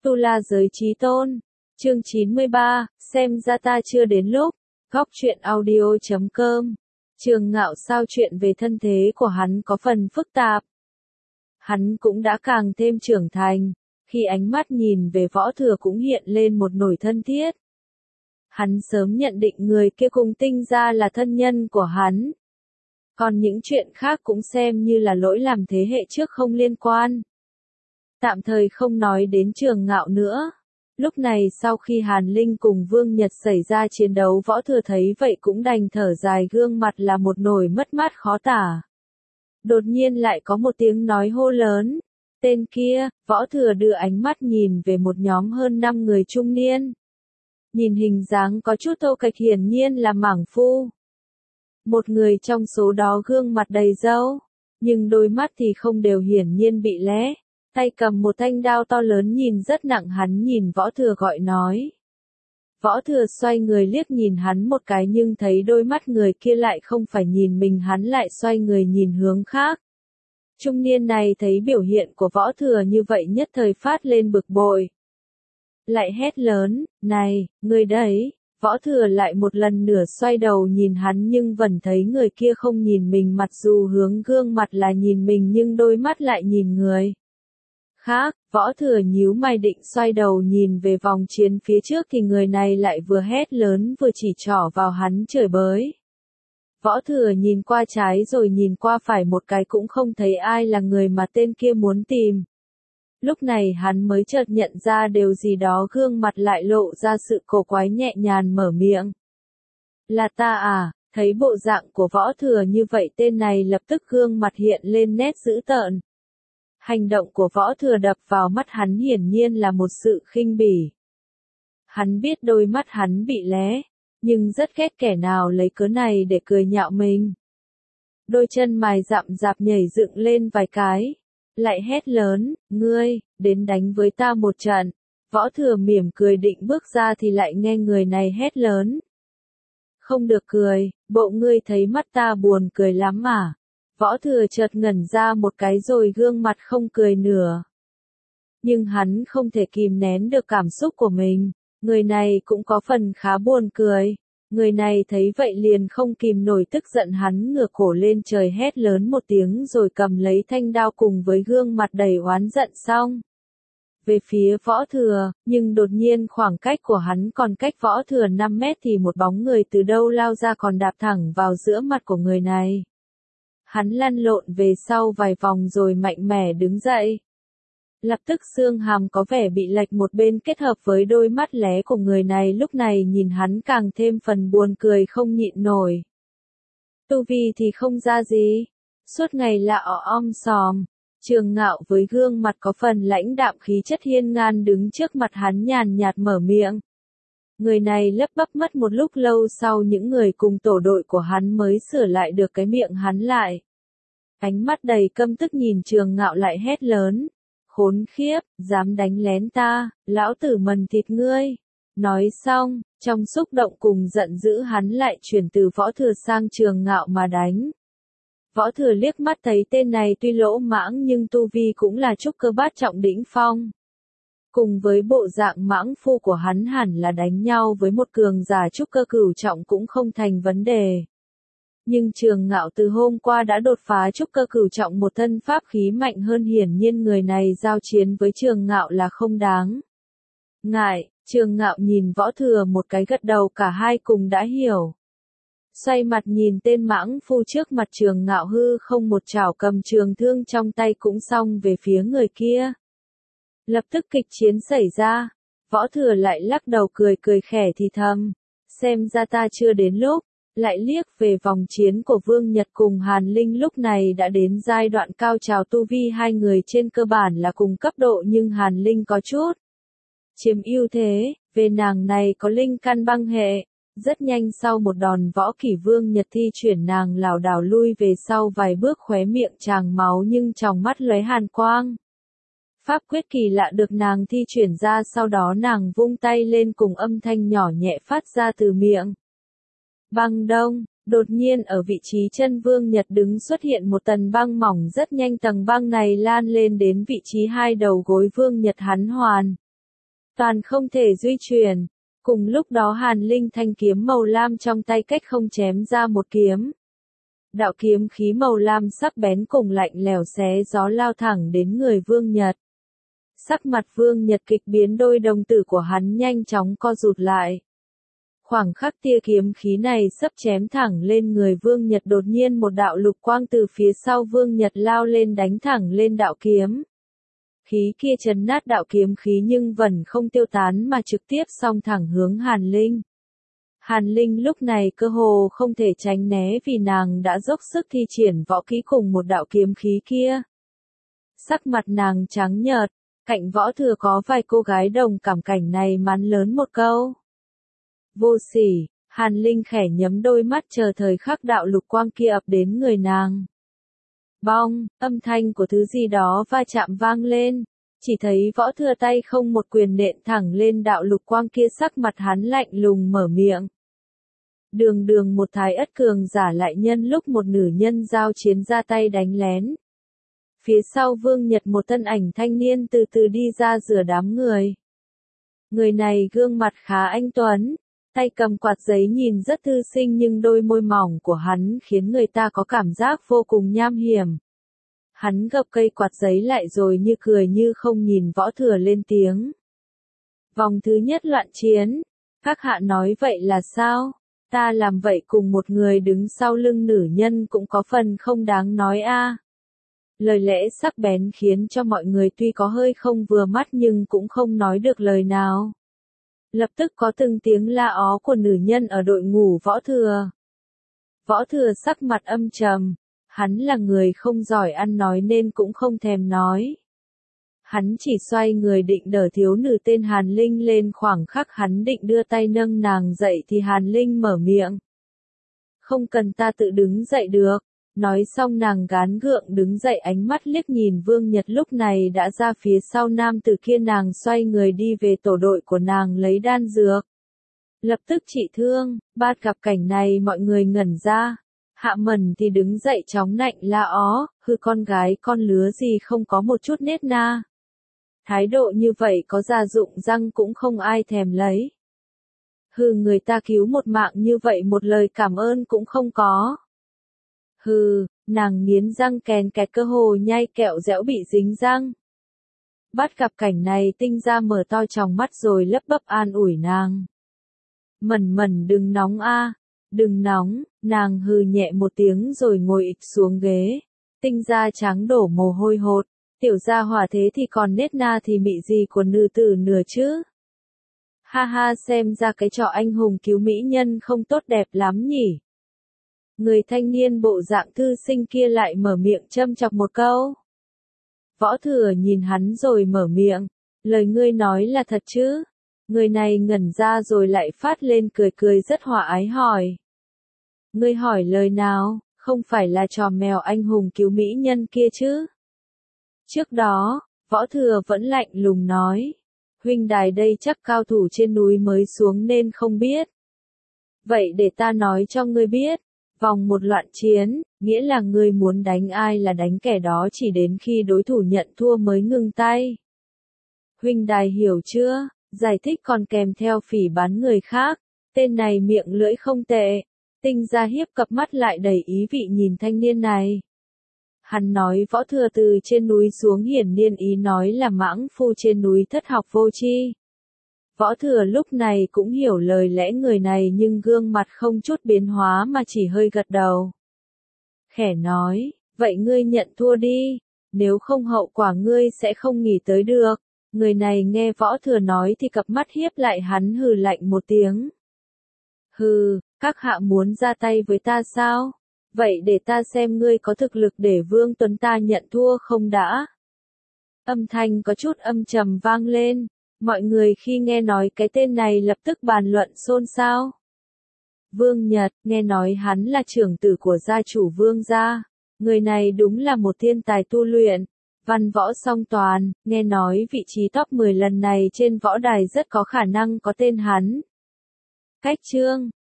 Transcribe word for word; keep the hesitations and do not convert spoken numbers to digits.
Tu La Giới Chí Tôn, chương chín mươi ba, xem ra ta chưa đến lúc, góc truyện audio chấm com. Trường Ngạo sao chuyện về thân thế của hắn có phần phức tạp. Hắn cũng đã càng thêm trưởng thành, khi ánh mắt nhìn về Võ Thừa cũng hiện lên một nỗi thân thiết. Hắn sớm nhận định người kia cùng Tinh gia là thân nhân của hắn. Còn những chuyện khác cũng xem như là lỗi làm thế hệ trước không liên quan. Tạm thời không nói đến Trường Ngạo nữa. Lúc này sau khi Hàn Linh cùng Vương Nhật xảy ra chiến đấu, Võ Thừa thấy vậy cũng đành thở dài, gương mặt là một nỗi mất mát khó tả. Đột nhiên lại có một tiếng nói hô lớn. Tên kia, Võ Thừa đưa ánh mắt nhìn về một nhóm hơn năm người trung niên. Nhìn hình dáng có chút thô kệch, hiển nhiên là mảng phu. Một người trong số đó gương mặt đầy râu, nhưng đôi mắt thì không đều, hiển nhiên bị lé. Tay cầm một thanh đao to lớn nhìn rất nặng, hắn nhìn Võ Thừa gọi nói. Võ Thừa xoay người liếc nhìn hắn một cái nhưng thấy đôi mắt người kia lại không phải nhìn mình, hắn lại xoay người nhìn hướng khác. Trung niên này thấy biểu hiện của Võ Thừa như vậy nhất thời phát lên bực bội. Lại hét lớn, này, người đấy. Võ Thừa lại một lần nữa xoay đầu nhìn hắn nhưng vẫn thấy người kia không nhìn mình, mặc dù hướng gương mặt là nhìn mình nhưng đôi mắt lại nhìn người khác. Võ Thừa nhíu mày định xoay đầu nhìn về vòng chiến phía trước thì người này lại vừa hét lớn vừa chỉ trỏ vào hắn chửi bới. Võ Thừa nhìn qua trái rồi nhìn qua phải một cái cũng không thấy ai là người mà tên kia muốn tìm. Lúc này hắn mới chợt nhận ra điều gì đó, gương mặt lại lộ ra sự cổ quái, nhẹ nhàng mở miệng. Là ta à? Thấy bộ dạng của Võ Thừa như vậy, tên này lập tức gương mặt hiện lên nét dữ tợn. Hành động của Võ Thừa đập vào mắt hắn hiển nhiên là một sự khinh bỉ. Hắn biết đôi mắt hắn bị lé, nhưng rất ghét kẻ nào lấy cớ này để cười nhạo mình. Đôi chân mày rậm rạp nhảy dựng lên vài cái. Lại hét lớn, ngươi, đến đánh với ta một trận. Võ Thừa mỉm cười định bước ra thì lại nghe người này hét lớn. Không được cười, bộ ngươi thấy mắt ta buồn cười lắm mà. Võ Thừa chợt ngẩn ra một cái rồi gương mặt không cười nữa. Nhưng hắn không thể kìm nén được cảm xúc của mình. Người này cũng có phần khá buồn cười. Người này thấy vậy liền không kìm nổi tức giận, hắn ngửa cổ lên trời hét lớn một tiếng rồi cầm lấy thanh đao cùng với gương mặt đầy oán giận xong về phía Võ Thừa, nhưng đột nhiên khoảng cách của hắn còn cách Võ Thừa năm mét thì một bóng người từ đâu lao ra còn đạp thẳng vào giữa mặt của người này. Hắn lăn lộn về sau vài vòng rồi mạnh mẽ đứng dậy. Lập tức xương hàm có vẻ bị lệch một bên kết hợp với đôi mắt lé của người này lúc này nhìn hắn càng thêm phần buồn cười không nhịn nổi. Tu vi thì không ra gì, suốt ngày lạ ọ om sòm. Trường Ngạo với gương mặt có phần lãnh đạm khí chất hiên ngang đứng trước mặt hắn nhàn nhạt mở miệng. Người này lấp bắp mất một lúc lâu sau những người cùng tổ đội của hắn mới sửa lại được cái miệng hắn lại. Ánh mắt đầy căm tức nhìn Trường Ngạo lại hét lớn. Khốn khiếp, dám đánh lén ta, lão tử mần thịt ngươi. Nói xong, trong xúc động cùng giận dữ hắn lại chuyển từ Võ Thừa sang Trường Ngạo mà đánh. Võ Thừa liếc mắt thấy tên này tuy lỗ mãng nhưng tu vi cũng là trúc cơ bát trọng đỉnh phong. Cùng với bộ dạng mãng phu của hắn hẳn là đánh nhau với một cường giả trúc cơ cửu trọng cũng không thành vấn đề. Nhưng Trường Ngạo từ hôm qua đã đột phá trúc cơ cửu trọng, một thân pháp khí mạnh hơn, hiển nhiên người này giao chiến với Trường Ngạo là không đáng ngại. Trường Ngạo nhìn Võ Thừa một cái gật đầu, cả hai cùng đã hiểu. Xoay mặt nhìn tên mãng phu trước mặt Trường Ngạo, hư không một chảo cầm trường thương trong tay cũng xông về phía người kia. Lập tức kịch chiến xảy ra. Võ Thừa lại lắc đầu cười cười khẽ thì thầm. Xem ra ta chưa đến lúc. Lại liếc về vòng chiến của Vương Nhật cùng Hàn Linh, lúc này đã đến giai đoạn cao trào, tu vi hai người trên cơ bản là cùng cấp độ nhưng Hàn Linh có chút chiếm ưu thế, về nàng này có linh căn băng hệ. Rất nhanh sau một đòn võ kỷ, Vương Nhật thi chuyển nàng lảo đảo lui về sau vài bước, khóe miệng tràng máu nhưng trong mắt lóe hàn quang. Pháp quyết kỳ lạ được nàng thi chuyển ra, sau đó nàng vung tay lên cùng âm thanh nhỏ nhẹ phát ra từ miệng. Băng đông, đột nhiên ở vị trí chân Vương Nhật đứng xuất hiện một tầng băng mỏng, rất nhanh tầng băng này lan lên đến vị trí hai đầu gối Vương Nhật, hắn hoàn toàn không thể duy chuyển. Cùng lúc đó Hàn Linh thanh kiếm màu lam trong tay cách không chém ra một kiếm. Đạo kiếm khí màu lam sắc bén cùng lạnh lẽo xé gió lao thẳng đến người Vương Nhật. Sắc mặt Vương Nhật kịch biến, đôi đồng tử của hắn nhanh chóng co rụt lại. Khoảng khắc tia kiếm khí này sắp chém thẳng lên người Vương Nhật, đột nhiên một đạo lục quang từ phía sau Vương Nhật lao lên đánh thẳng lên đạo kiếm. Khí kia chấn nát đạo kiếm khí nhưng vẫn không tiêu tán mà trực tiếp xông thẳng hướng Hàn Linh. Hàn Linh lúc này cơ hồ không thể tránh né vì nàng đã dốc sức thi triển võ kỹ cùng một đạo kiếm khí kia. Sắc mặt nàng trắng nhợt, cạnh Võ Thừa có vài cô gái đồng cảm cảnh này mắng lớn một câu. Vô sỉ, Hàn Linh khẽ nhắm đôi mắt chờ thời khắc đạo lục quang kia ập đến người nàng. Bong, âm thanh của thứ gì đó va chạm vang lên, chỉ thấy Võ Thừa tay không một quyền nện thẳng lên đạo lục quang kia, sắc mặt hắn lạnh lùng mở miệng. Đường đường một thái ất cường giả lại nhân lúc một nữ nhân giao chiến ra tay đánh lén. Phía sau Vương Nhật một thân ảnh thanh niên từ từ đi ra giữa đám người. Người này gương mặt khá anh tuấn, tay cầm quạt giấy nhìn rất thư sinh nhưng đôi môi mỏng của hắn khiến người ta có cảm giác vô cùng nham hiểm. Hắn gập cây quạt giấy lại rồi như cười như không nhìn Võ Thừa lên tiếng. Vòng thứ nhất loạn chiến, các hạ nói vậy là sao? Ta làm vậy cùng một người đứng sau lưng nữ nhân cũng có phần không đáng nói a. À. Lời lẽ sắc bén khiến cho mọi người tuy có hơi không vừa mắt nhưng cũng không nói được lời nào. Lập tức có từng tiếng la ó của nữ nhân ở đội ngũ Võ Thừa. Võ Thừa sắc mặt âm trầm, hắn là người không giỏi ăn nói nên cũng không thèm nói. Hắn chỉ xoay người định đỡ thiếu nữ tên Hàn Linh lên, khoảng khắc hắn định đưa tay nâng nàng dậy thì Hàn Linh mở miệng. Không cần, ta tự đứng dậy được. Nói xong nàng gán gượng đứng dậy, ánh mắt liếc nhìn Vương Nhật lúc này đã ra phía sau nam tử kia, nàng xoay người đi về tổ đội của nàng lấy đan dược. Lập tức trị thương, bắt gặp cảnh này mọi người ngẩn ra. Hạ Mẩn thì đứng dậy chóng nạnh la ó, hư con gái con lứa gì không có một chút nết na. Thái độ như vậy có gia dụng răng cũng không ai thèm lấy. Hừ, người ta cứu một mạng như vậy một lời cảm ơn cũng không có. Hừ, nàng nghiến răng kèn kẹt, cơ hồ nhai kẹo dẻo bị dính răng. Bắt gặp cảnh này Tinh Gia mở to tròng mắt rồi lấp bấp an ủi nàng. Mẩn Mẩn đừng nóng a, đừng nóng, nàng hừ nhẹ một tiếng rồi ngồi ịch xuống ghế. Tinh Gia trắng đổ mồ hôi hột, tiểu gia hỏa thế thì còn nết na thì mị gì của nữ tử nửa chứ. Ha ha, xem ra cái trò anh hùng cứu mỹ nhân không tốt đẹp lắm nhỉ. Người thanh niên bộ dạng thư sinh kia lại mở miệng châm chọc một câu. Võ Thừa nhìn hắn rồi mở miệng, lời ngươi nói là thật chứ? Người này ngẩn ra rồi lại phát lên cười cười rất hòa ái hỏi. Ngươi hỏi lời nào, không phải là trò mèo anh hùng cứu mỹ nhân kia chứ? Trước đó, Võ Thừa vẫn lạnh lùng nói. Huynh đài đây chắc cao thủ trên núi mới xuống nên không biết. Vậy để ta nói cho ngươi biết. Vòng một loạn chiến, nghĩa là ngươi muốn đánh ai là đánh kẻ đó, chỉ đến khi đối thủ nhận thua mới ngừng tay. Huynh đài hiểu chưa? Giải thích còn kèm theo phỉ báng người khác. Tên này miệng lưỡi không tệ. Tinh Gia hiếp cặp mắt lại đầy ý vị nhìn thanh niên này. Hắn nói Võ Thừa từ trên núi xuống, hiển nhiên ý nói là mãng phu trên núi thất học vô tri. Võ Thừa lúc này cũng hiểu lời lẽ người này nhưng gương mặt không chút biến hóa mà chỉ hơi gật đầu. Khẽ nói, vậy ngươi nhận thua đi, nếu không hậu quả ngươi sẽ không nghĩ tới được. Người này nghe Võ Thừa nói thì cặp mắt hiếp lại, hắn hừ lạnh một tiếng. Hừ, các hạ muốn ra tay với ta sao? Vậy để ta xem ngươi có thực lực để Vương Tuấn ta nhận thua không đã. Âm thanh có chút âm trầm vang lên. Mọi người khi nghe nói cái tên này lập tức bàn luận xôn xao. Vương Nhật, nghe nói hắn là trưởng tử của gia chủ Vương gia. Người này đúng là một thiên tài tu luyện. Văn võ song toàn, nghe nói vị trí top mười lần này trên võ đài rất có khả năng có tên hắn. Cách chương